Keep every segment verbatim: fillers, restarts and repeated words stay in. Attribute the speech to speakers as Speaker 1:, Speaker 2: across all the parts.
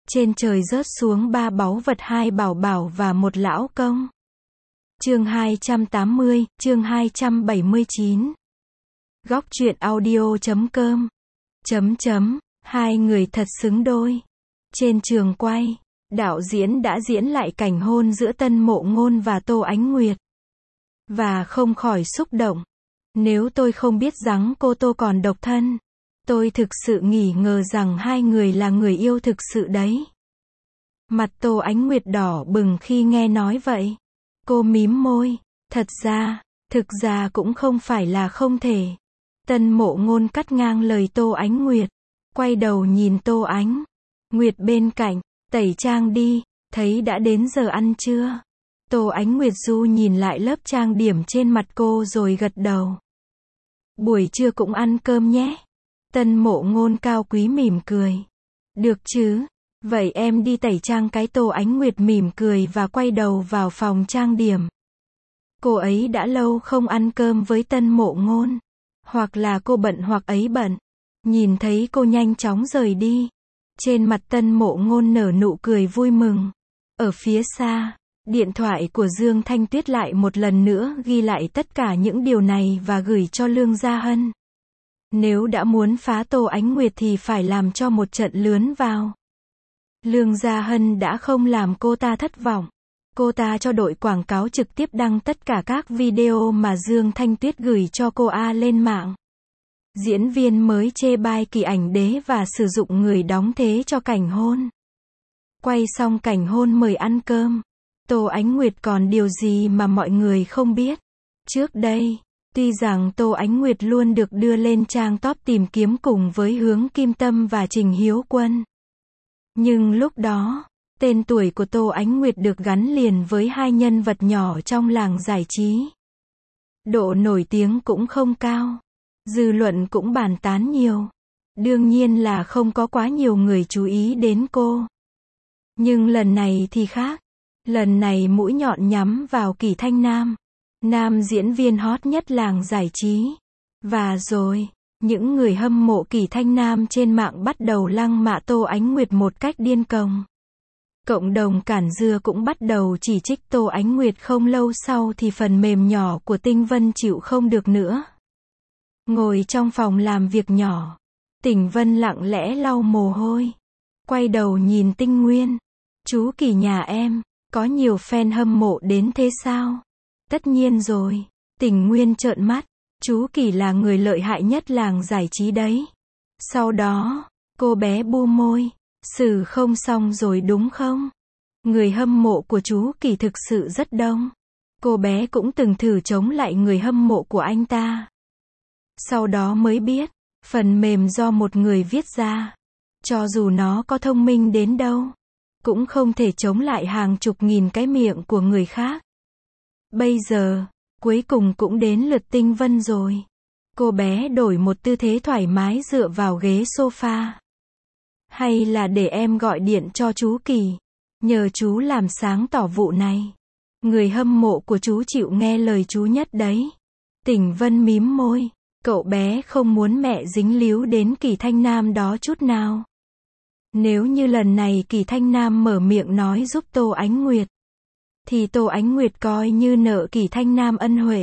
Speaker 1: Trên trời rớt xuống ba báu vật, hai bảo bảo và một lão công. Chương hai trăm tám mươi, chương hai trăm bảy mươi chín. Góc truyện audio chấm com. Chấm chấm, hai người thật xứng đôi. Trên trường quay, đạo diễn đã diễn lại cảnh hôn giữa Tân Mộ Ngôn và Tô Ánh Nguyệt. Và không khỏi xúc động. Nếu tôi không biết rằng cô Tô còn độc thân, tôi thực sự nghi ngờ rằng hai người là người yêu thực sự đấy. Mặt Tô Ánh Nguyệt đỏ bừng khi nghe nói vậy. Cô mím môi. Thật ra, thực ra cũng không phải là không thể. Tân Mộ Ngôn cắt ngang lời Tô Ánh Nguyệt. Quay đầu nhìn Tô Ánh Nguyệt bên cạnh. Tẩy trang đi, thấy đã đến giờ ăn trưa. Tô Ánh Nguyệt du nhìn lại lớp trang điểm trên mặt cô rồi gật đầu. Buổi trưa cũng ăn cơm nhé. Tân Mộ Ngôn cao quý mỉm cười. Được chứ, vậy em đi tẩy trang cái. Tô Ánh Nguyệt mỉm cười và quay đầu vào phòng trang điểm. Cô ấy đã lâu không ăn cơm với Tân Mộ Ngôn. Hoặc là cô bận hoặc ấy bận. Nhìn thấy cô nhanh chóng rời đi. Trên mặt Tân Mộ Ngôn nở nụ cười vui mừng. Ở phía xa, điện thoại của Dương Thanh Tuyết lại một lần nữa ghi lại tất cả những điều này và gửi cho Lương Gia Hân. Nếu đã muốn phá Tô Ánh Nguyệt thì phải làm cho một trận lướn vào. Lương Gia Hân đã không làm cô ta thất vọng. Cô ta cho đội quảng cáo trực tiếp đăng tất cả các video mà Dương Thanh Tuyết gửi cho cô A lên mạng. Diễn viên mới chê bai Kỳ Ảnh Đế và sử dụng người đóng thế cho cảnh hôn. Quay xong cảnh hôn mời ăn cơm. Tô Ánh Nguyệt còn điều gì mà mọi người không biết? Trước đây, tuy rằng Tô Ánh Nguyệt luôn được đưa lên trang top tìm kiếm cùng với Hướng Kim Tâm và Trình Hiếu Quân. Nhưng lúc đó, tên tuổi của Tô Ánh Nguyệt được gắn liền với hai nhân vật nhỏ trong làng giải trí. Độ nổi tiếng cũng không cao. Dư luận cũng bàn tán nhiều. Đương nhiên là không có quá nhiều người chú ý đến cô. Nhưng lần này thì khác. Lần này mũi nhọn nhắm vào Kỳ Thanh Nam. Nam diễn viên hot nhất làng giải trí. Và rồi, những người hâm mộ Kỳ Thanh Nam trên mạng bắt đầu lăng mạ Tô Ánh Nguyệt một cách điên cuồng. Cộng đồng Cản Dưa cũng bắt đầu chỉ trích Tô Ánh Nguyệt. Không lâu sau thì phần mềm nhỏ của Tinh Vân chịu không được nữa. Ngồi trong phòng làm việc nhỏ, Tỉnh Vân lặng lẽ lau mồ hôi. Quay đầu nhìn Tinh Nguyên. Chú Kỳ nhà em, có nhiều fan hâm mộ đến thế sao? Tất nhiên rồi. Tỉnh Nguyên trợn mắt. Chú Kỳ là người lợi hại nhất làng giải trí đấy. Sau đó, cô bé bu môi. Xử không xong rồi đúng không? Người hâm mộ của chú Kỳ thực sự rất đông. Cô bé cũng từng thử chống lại người hâm mộ của anh ta. Sau đó mới biết, phần mềm do một người viết ra. Cho dù nó có thông minh đến đâu, cũng không thể chống lại hàng chục nghìn cái miệng của người khác. Bây giờ, cuối cùng cũng đến lượt Tinh Vân rồi. Cô bé đổi một tư thế thoải mái dựa vào ghế sofa. Hay là để em gọi điện cho chú Kỳ, nhờ chú làm sáng tỏ vụ này. Người hâm mộ của chú chịu nghe lời chú nhất đấy. Tỉnh Vân mím môi. Cậu bé không muốn mẹ dính líu đến Kỳ Thanh Nam đó chút nào. Nếu như lần này Kỳ Thanh Nam mở miệng nói giúp Tô Ánh Nguyệt, thì Tô Ánh Nguyệt coi như nợ Kỳ Thanh Nam ân huệ.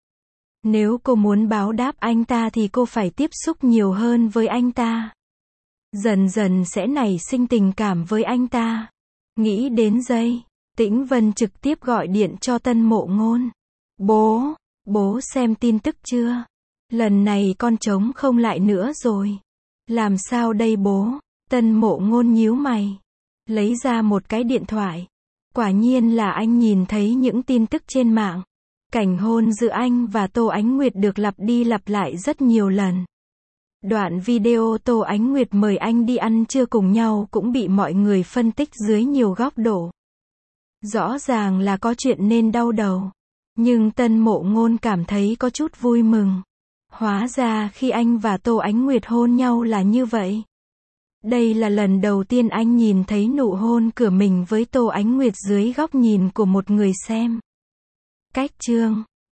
Speaker 1: Nếu cô muốn báo đáp anh ta thì cô phải tiếp xúc nhiều hơn với anh ta. Dần dần sẽ nảy sinh tình cảm với anh ta. Nghĩ đến giây, Tĩnh Vân trực tiếp gọi điện cho Tân Mộ Ngôn. Bố, bố xem tin tức chưa? Lần này con chống không lại nữa rồi. Làm sao đây bố? Tân Mộ Ngôn nhíu mày. Lấy ra một cái điện thoại. Quả nhiên là anh nhìn thấy những tin tức trên mạng. Cảnh hôn giữa anh và Tô Ánh Nguyệt được lặp đi lặp lại rất nhiều lần. Đoạn video Tô Ánh Nguyệt mời anh đi ăn trưa cùng nhau cũng bị mọi người phân tích dưới nhiều góc độ. Rõ ràng là có chuyện nên đau đầu. Nhưng Tân Mộ Ngôn cảm thấy có chút vui mừng. Hóa ra khi anh và Tô Ánh Nguyệt hôn nhau là như vậy. Đây là lần đầu tiên anh nhìn thấy nụ hôn của mình với Tô Ánh Nguyệt dưới góc nhìn của một người xem. Cách chương